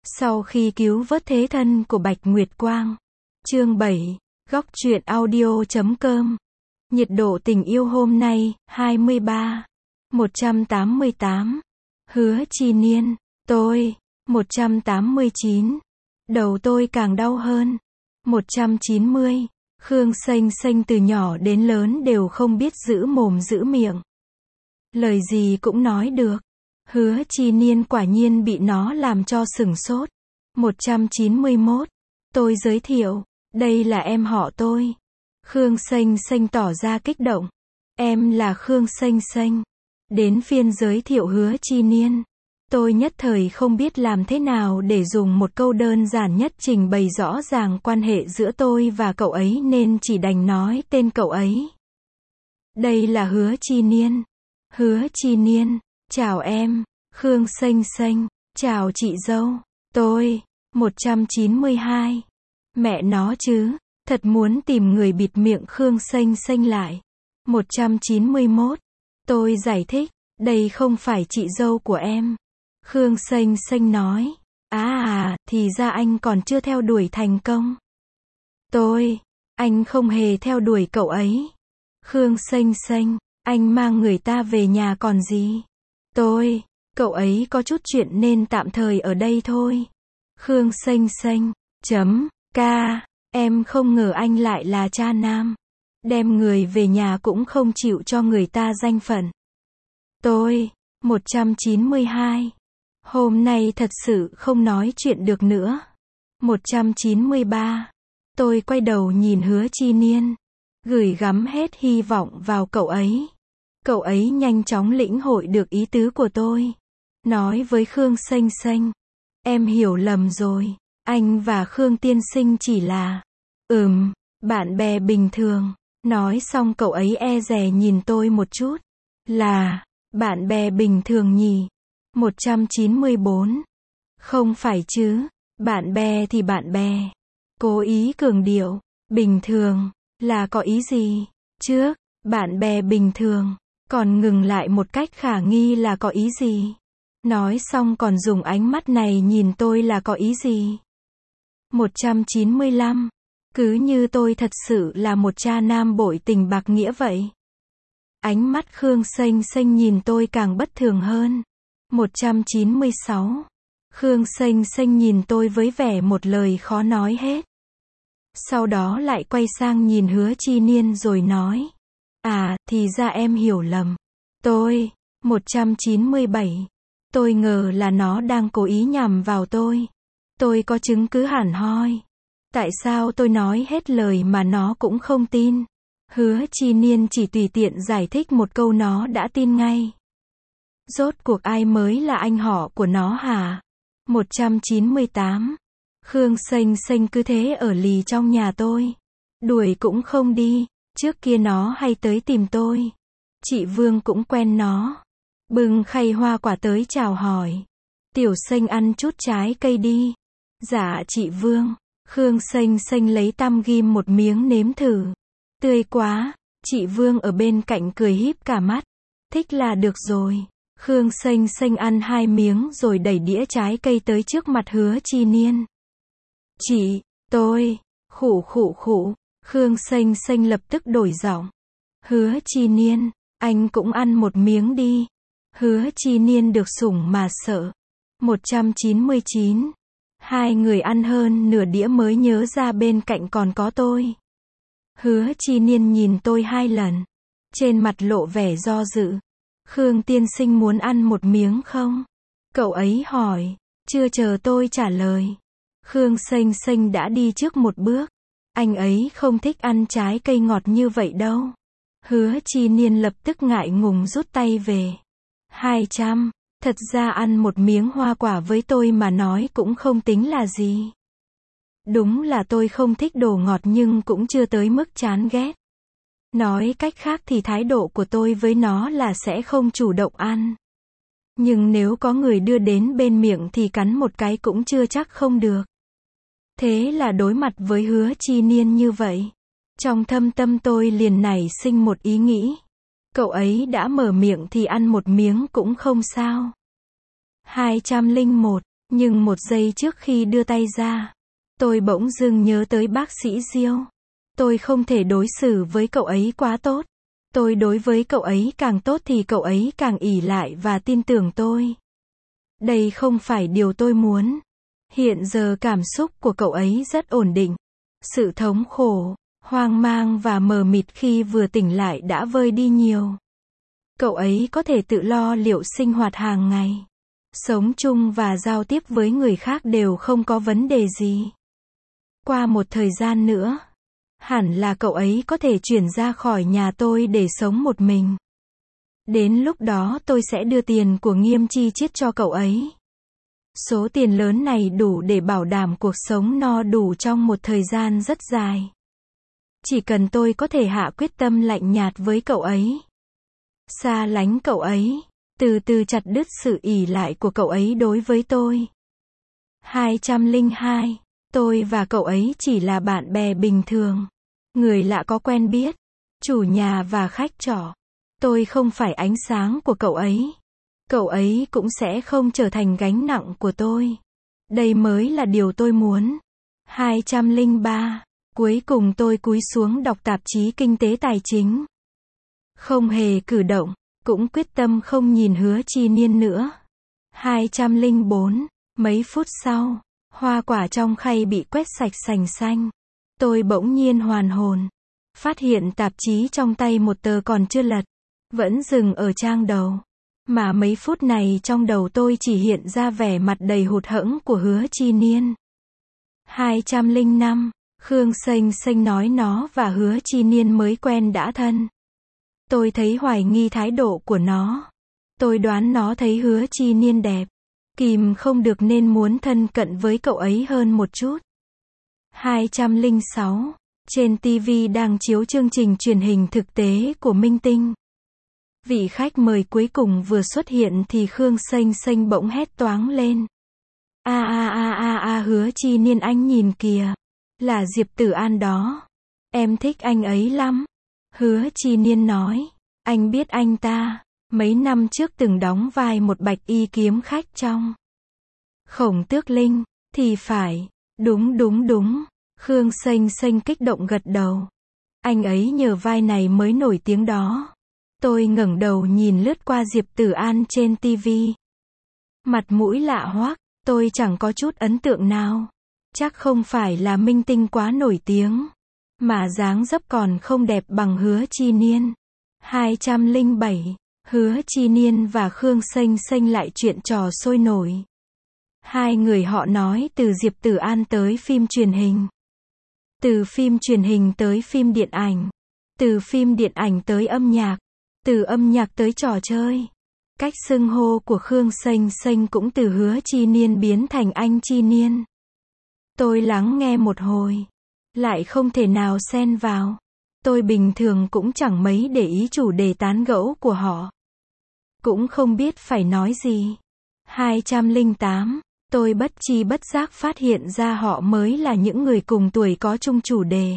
Sau khi cứu vớt thế thân của Bạch Nguyệt Quang. Chương 7. Góc truyện audio.com. Nhiệt độ tình yêu hôm nay, 23. 188. Hứa Chi Niên. Tôi. 189. Đầu tôi càng đau hơn. 190. Khương Xanh Xanh từ nhỏ đến lớn đều không biết giữ mồm giữ miệng. Lời gì cũng nói được. Hứa Chi Niên quả nhiên bị nó làm cho sửng sốt. 191. Tôi giới thiệu, đây là em họ tôi. Khương Xanh Xanh tỏ ra kích động. Em là Khương Xanh Xanh. Đến phiên giới thiệu Hứa Chi Niên. Tôi nhất thời không biết làm thế nào để dùng một câu đơn giản nhất trình bày rõ ràng quan hệ giữa tôi và cậu ấy nên chỉ đành nói tên cậu ấy. Đây là Hứa Chi Niên. Hứa Chi Niên. Chào em, Khương Xanh Xanh. Chào chị dâu. Tôi. 192. Mẹ nó chứ, thật muốn tìm người bịt miệng Khương Xanh Xanh lại. 191. Tôi giải thích, đây không phải chị dâu của em. Khương Xanh Xanh nói, thì ra anh còn chưa theo đuổi thành công. Anh không hề theo đuổi cậu ấy. Khương Xanh Xanh, anh mang người ta về nhà còn gì. Cậu ấy có chút chuyện nên tạm thời ở đây thôi. Khương Xanh Xanh, em không ngờ anh lại là cha nam. Đem người về nhà cũng không chịu cho người ta danh phận. 192. Hôm nay thật sự không nói chuyện được nữa. 193. Tôi quay đầu nhìn Hứa Chi Niên. Gửi gắm hết hy vọng vào cậu ấy. Cậu ấy nhanh chóng lĩnh hội được ý tứ của tôi. Nói với Khương Xanh Xanh. Em hiểu lầm rồi. Anh và Khương tiên sinh chỉ là bạn bè bình thường. Nói xong cậu ấy e dè nhìn tôi một chút. Là bạn bè bình thường nhỉ? 194. Không phải chứ. Bạn bè thì bạn bè. Cố ý cường điệu. Bình thường. Là có ý gì? Trước. Bạn bè bình thường. Còn ngừng lại một cách khả nghi là có ý gì? Nói xong còn dùng ánh mắt này nhìn tôi là có ý gì? 195. Cứ như tôi thật sự là một cha nam bội tình bạc nghĩa vậy. Ánh mắt Khương Xanh Xanh nhìn tôi càng bất thường hơn. 196. Khương Xanh Xanh nhìn tôi với vẻ một lời khó nói hết. Sau đó lại quay sang nhìn Hứa Chi Niên rồi nói. Thì ra em hiểu lầm. 197. Tôi ngờ là nó đang cố ý nhằm vào tôi. Tôi có chứng cứ hẳn hoi. Tại sao tôi nói hết lời mà nó cũng không tin? Hứa Chi Niên chỉ tùy tiện giải thích một câu nó đã tin ngay. Rốt cuộc ai mới là anh họ của nó hả? 198. Khương Xanh Xanh cứ thế ở lì trong nhà tôi. Đuổi cũng không đi. Trước kia nó hay tới tìm tôi. Chị Vương cũng quen nó. Bưng khay hoa quả tới chào hỏi. Tiểu Xanh ăn chút trái cây đi. Dạ chị Vương. Khương Xanh Xanh lấy tăm ghim một miếng nếm thử. Tươi quá. Chị Vương ở bên cạnh cười híp cả mắt. Thích là được rồi. Khương Xanh Xanh ăn 2 miếng rồi đẩy đĩa trái cây tới trước mặt Hứa Chi Niên. Chị, tôi, khụ. Khương Xanh Xanh lập tức đổi giọng. Hứa Chi Niên, anh cũng ăn một miếng đi. Hứa Chi Niên được sủng mà sợ. 199. Hai người ăn hơn nửa đĩa mới nhớ ra bên cạnh còn có tôi. Hứa Chi Niên nhìn tôi 2 lần. Trên mặt lộ vẻ do dự. Khương tiên sinh muốn ăn một miếng không? Cậu ấy hỏi. Chưa chờ tôi trả lời. Khương Xanh Xanh đã đi trước một bước. Anh ấy không thích ăn trái cây ngọt như vậy đâu. Hứa Chi Niên lập tức ngại ngùng rút tay về. 200. Thật ra ăn một miếng hoa quả với tôi mà nói cũng không tính là gì. Đúng là tôi không thích đồ ngọt nhưng cũng chưa tới mức chán ghét. Nói cách khác thì thái độ của tôi với nó là sẽ không chủ động ăn. Nhưng nếu có người đưa đến bên miệng thì cắn một cái cũng chưa chắc không được. Thế là đối mặt với Hứa Chi Niên như vậy. Trong thâm tâm tôi liền nảy sinh một ý nghĩ. Cậu ấy đã mở miệng thì ăn một miếng cũng không sao. 201. Nhưng một giây trước khi đưa tay ra, tôi bỗng dưng nhớ tới bác sĩ Diêu. Tôi không thể đối xử với cậu ấy quá tốt. Tôi đối với cậu ấy càng tốt thì cậu ấy càng ỷ lại và tin tưởng tôi. Đây không phải điều tôi muốn. Hiện giờ cảm xúc của cậu ấy rất ổn định. Sự thống khổ, hoang mang và mờ mịt khi vừa tỉnh lại đã vơi đi nhiều. Cậu ấy có thể tự lo liệu sinh hoạt hàng ngày. Sống chung và giao tiếp với người khác đều không có vấn đề gì. Qua một thời gian nữa, hẳn là cậu ấy có thể chuyển ra khỏi nhà tôi để sống một mình. Đến lúc đó tôi sẽ đưa tiền của Nghiêm chi chiết cho cậu ấy. Số tiền lớn này đủ để bảo đảm cuộc sống no đủ trong một thời gian rất dài. Chỉ cần tôi có thể hạ quyết tâm lạnh nhạt với cậu ấy, xa lánh cậu ấy, từ từ chặt đứt sự ỷ lại của cậu ấy đối với tôi. 202. Tôi và cậu ấy chỉ là bạn bè bình thường. Người lạ có quen biết. Chủ nhà và khách trọ. Tôi không phải ánh sáng của cậu ấy. Cậu ấy cũng sẽ không trở thành gánh nặng của tôi. Đây mới là điều tôi muốn. 203. Cuối cùng tôi cúi xuống đọc tạp chí kinh tế tài chính. Không hề cử động, cũng quyết tâm không nhìn Hứa Chi Niên nữa. 204. Mấy phút sau, hoa quả trong khay bị quét sạch sành xanh. Tôi bỗng nhiên hoàn hồn. Phát hiện tạp chí trong tay một tờ còn chưa lật. Vẫn dừng ở trang đầu. Mà mấy phút này trong đầu tôi chỉ hiện ra vẻ mặt đầy hụt hẫng của Hứa Chi Niên. 205. Khương Xênh Xênh nói nó và Hứa Chi Niên mới quen đã thân. Tôi thấy hoài nghi thái độ của nó. Tôi đoán nó thấy Hứa Chi Niên đẹp. Kìm không được nên muốn thân cận với cậu ấy hơn một chút. 206. Trên TV đang chiếu chương trình truyền hình thực tế của Minh Tinh. Vị khách mời cuối cùng vừa xuất hiện thì Khương Xênh Xênh bỗng hét toáng lên. Hứa Chi Niên anh nhìn kìa. Là Diệp Tử An đó. Em thích anh ấy lắm. Hứa Chi Niên nói. Anh biết anh ta. Mấy năm trước từng đóng vai một bạch y kiếm khách trong Khổng Tước Linh. Thì phải. Đúng. Khương Xênh Xênh kích động gật đầu. Anh ấy nhờ vai này mới nổi tiếng đó. Tôi ngẩng đầu nhìn lướt qua Diệp Tử An trên TV. Mặt mũi lạ hoắc, tôi chẳng có chút ấn tượng nào. Chắc không phải là minh tinh quá nổi tiếng, mà dáng dấp còn không đẹp bằng Hứa Chi Niên. 207. Hứa Chi Niên và Khương Xênh Xênh lại chuyện trò sôi nổi. Hai người họ nói từ Diệp Tử An tới phim truyền hình. Từ phim truyền hình tới phim điện ảnh. Từ phim điện ảnh tới âm nhạc. Từ âm nhạc tới trò chơi. Cách xưng hô của Khương Xênh Xênh cũng từ Hứa Chi Niên biến thành anh Chi Niên. Tôi lắng nghe một hồi. Lại không thể nào xen vào. Tôi bình thường cũng chẳng mấy để ý chủ đề tán gẫu của họ. Cũng không biết phải nói gì. 208. Tôi bất tri bất giác phát hiện ra họ mới là những người cùng tuổi có chung chủ đề.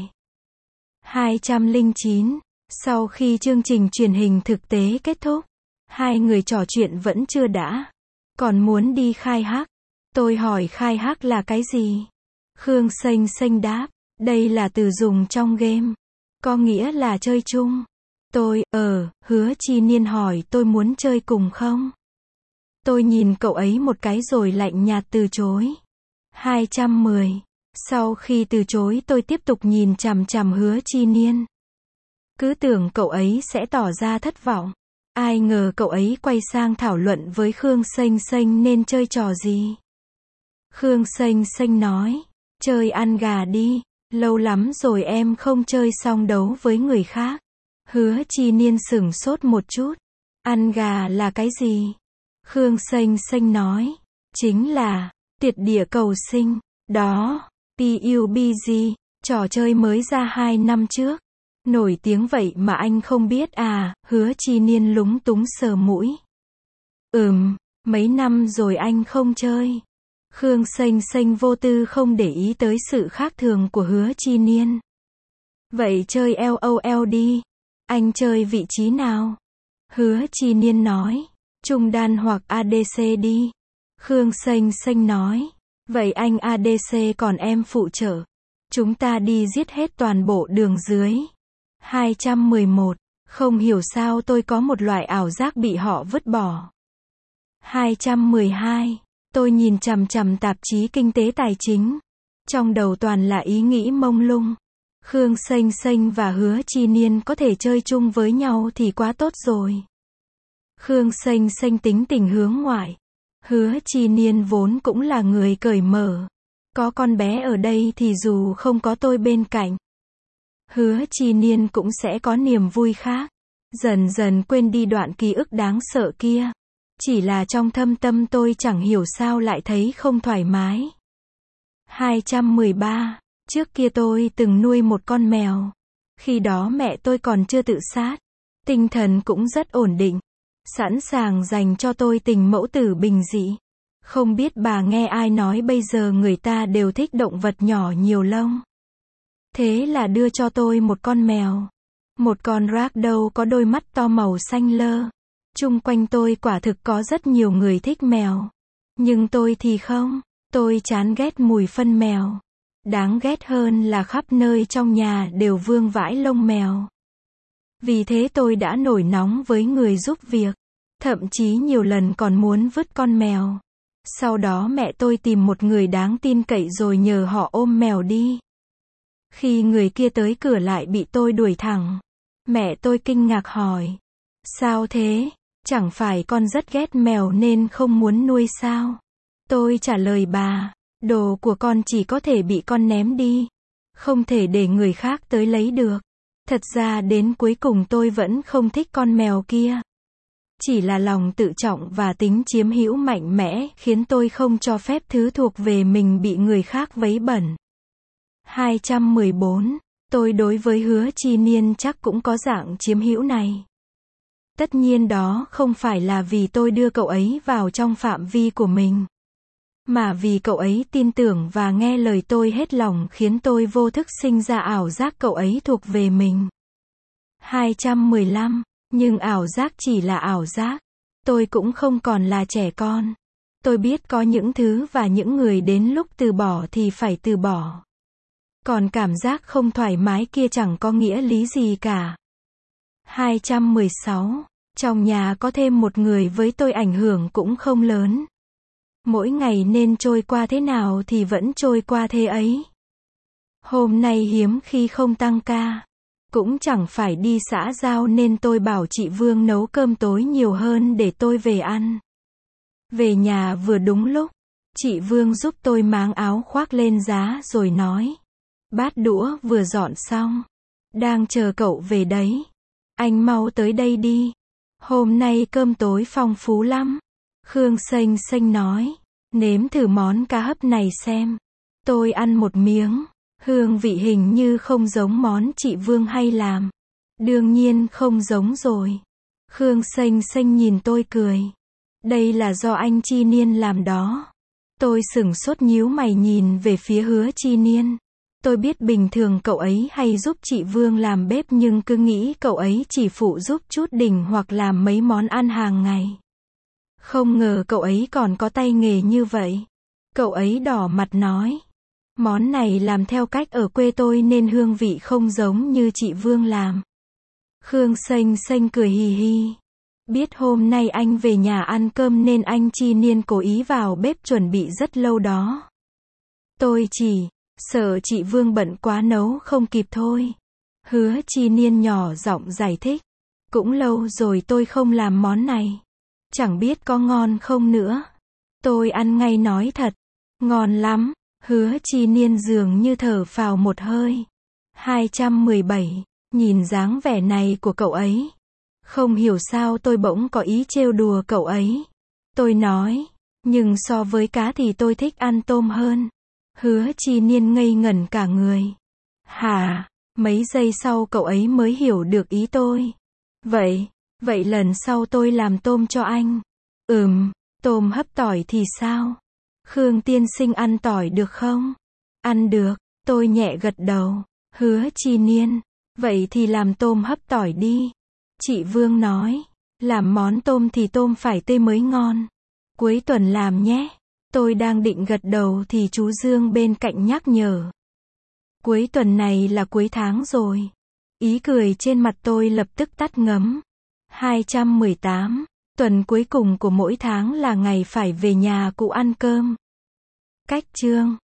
209. Sau khi chương trình truyền hình thực tế kết thúc, hai người trò chuyện vẫn chưa đã. Còn muốn đi khai hắc. Tôi hỏi khai hắc là cái gì? Khương Xênh Xênh đáp, đây là từ dùng trong game. Có nghĩa là chơi chung. Tôi, Hứa Chi Niên hỏi tôi muốn chơi cùng không? Tôi nhìn cậu ấy một cái rồi lạnh nhạt từ chối. 210. Sau khi từ chối tôi tiếp tục nhìn chằm chằm Hứa Chi Niên. Cứ tưởng cậu ấy sẽ tỏ ra thất vọng. Ai ngờ cậu ấy quay sang thảo luận với Khương Xênh Xênh nên chơi trò gì. Khương Xênh Xênh nói, chơi ăn gà đi, lâu lắm rồi em không chơi song đấu với người khác. Hứa Chi Niên sửng sốt một chút. Ăn gà là cái gì? Khương Xênh Xênh nói, chính là tuyệt địa cầu sinh. Đó, PUBG, trò chơi mới ra 2 năm trước. Nổi tiếng vậy mà anh không biết à? Hứa Chi Niên lúng túng sờ mũi. Mấy năm rồi anh không chơi. Khương Xênh Xênh vô tư không để ý tới sự khác thường của Hứa Chi Niên. Vậy chơi LOL đi. Anh chơi vị trí nào? Hứa Chi Niên nói, trung đan hoặc ADC đi. Khương Xanh Xanh nói. Vậy anh ADC còn em phụ trợ. Chúng ta đi giết hết toàn bộ đường dưới. 211. Không hiểu sao tôi có một loại ảo giác bị họ vứt bỏ. 212. Tôi nhìn chằm chằm tạp chí kinh tế tài chính. Trong đầu toàn là ý nghĩ mông lung. Khương Xanh Xanh và Hứa Chi Niên có thể chơi chung với nhau thì quá tốt rồi. Khương Xanh Xanh tính tình hướng ngoại. Hứa Chi Niên vốn cũng là người cởi mở. Có con bé ở đây thì dù không có tôi bên cạnh, Hứa Chi Niên cũng sẽ có niềm vui khác. Dần dần quên đi đoạn ký ức đáng sợ kia. Chỉ là trong thâm tâm tôi chẳng hiểu sao lại thấy không thoải mái. 213. Trước kia tôi từng nuôi một con mèo. Khi đó mẹ tôi còn chưa tự sát. Tinh thần cũng rất ổn định. Sẵn sàng dành cho tôi tình mẫu tử bình dị. Không biết bà nghe ai nói bây giờ người ta đều thích động vật nhỏ nhiều lông. Thế là đưa cho tôi một con mèo. Một con ragdoll có đôi mắt to màu xanh lơ. Chung quanh tôi quả thực có rất nhiều người thích mèo. Nhưng tôi thì không. Tôi chán ghét mùi phân mèo. Đáng ghét hơn là khắp nơi trong nhà đều vương vãi lông mèo. Vì thế tôi đã nổi nóng với người giúp việc. Thậm chí nhiều lần còn muốn vứt con mèo. Sau đó mẹ tôi tìm một người đáng tin cậy rồi nhờ họ ôm mèo đi. Khi người kia tới cửa lại bị tôi đuổi thẳng. Mẹ tôi kinh ngạc hỏi. Sao thế? Chẳng phải con rất ghét mèo nên không muốn nuôi sao? Tôi trả lời bà. Đồ của con chỉ có thể bị con ném đi. Không thể để người khác tới lấy được. Thật ra đến cuối cùng tôi vẫn không thích con mèo kia. Chỉ là lòng tự trọng và tính chiếm hữu mạnh mẽ khiến tôi không cho phép thứ thuộc về mình bị người khác vấy bẩn. 214. Tôi đối với Hứa Chi Niên chắc cũng có dạng chiếm hữu này. Tất nhiên đó không phải là vì tôi đưa cậu ấy vào trong phạm vi của mình. Mà vì cậu ấy tin tưởng và nghe lời tôi hết lòng khiến tôi vô thức sinh ra ảo giác cậu ấy thuộc về mình. 215. Nhưng ảo giác chỉ là ảo giác. Tôi cũng không còn là trẻ con. Tôi biết có những thứ và những người đến lúc từ bỏ thì phải từ bỏ. Còn cảm giác không thoải mái kia chẳng có nghĩa lý gì cả. 216. Trong nhà có thêm một người với tôi ảnh hưởng cũng không lớn. Mỗi ngày nên trôi qua thế nào thì vẫn trôi qua thế ấy. Hôm nay hiếm khi không tăng ca. Cũng chẳng phải đi xã giao nên tôi bảo chị Vương nấu cơm tối nhiều hơn để tôi về ăn. Về nhà vừa đúng lúc, chị Vương giúp tôi máng áo khoác lên giá rồi nói. Bát đũa vừa dọn xong. Đang chờ cậu về đấy. Anh mau tới đây đi. Hôm nay cơm tối phong phú lắm. Khương Xanh Xanh nói. Nếm thử món cá hấp này xem. Tôi ăn một miếng. Hương vị hình như không giống món chị Vương hay làm. Đương nhiên không giống rồi. Khương Xanh Xanh nhìn tôi cười. Đây là do anh Chi Niên làm đó. Tôi sửng sốt nhíu mày nhìn về phía Hứa Chi Niên. Tôi biết bình thường cậu ấy hay giúp chị Vương làm bếp nhưng cứ nghĩ cậu ấy chỉ phụ giúp chút đỉnh hoặc làm mấy món ăn hàng ngày. Không ngờ cậu ấy còn có tay nghề như vậy. Cậu ấy đỏ mặt nói. Món này làm theo cách ở quê tôi nên hương vị không giống như chị Vương làm. Khương Xanh Xanh cười hì hì. Biết hôm nay anh về nhà ăn cơm nên anh Chi Niên cố ý vào bếp chuẩn bị rất lâu đó. Tôi chỉ sợ chị Vương bận quá nấu không kịp thôi. Hứa Chi Niên nhỏ giọng giải thích. Cũng lâu rồi tôi không làm món này. Chẳng biết có ngon không nữa. Tôi ăn ngay nói thật. Ngon lắm. Hứa Chi Niên dường như thở phào một hơi. 217. Nhìn dáng vẻ này của cậu ấy. Không hiểu sao tôi bỗng có ý trêu đùa cậu ấy. Tôi nói. Nhưng so với cá thì tôi thích ăn tôm hơn. Hứa Chi Niên ngây ngẩn cả người. Hả? Mấy giây sau cậu ấy mới hiểu được ý tôi. Vậy lần sau tôi làm tôm cho anh. Tôm hấp tỏi thì sao? Khương tiên sinh ăn tỏi được không? Ăn được, tôi nhẹ gật đầu. Hứa Chi Niên. Vậy thì làm tôm hấp tỏi đi. Chị Vương nói. Làm món tôm thì tôm phải tươi mới ngon. Cuối tuần làm nhé. Tôi đang định gật đầu thì chú Dương bên cạnh nhắc nhở. Cuối tuần này là cuối tháng rồi. Ý cười trên mặt tôi lập tức tắt ngấm. 218. Tuần cuối cùng của mỗi tháng là ngày phải về nhà cụ ăn cơm. Cách chương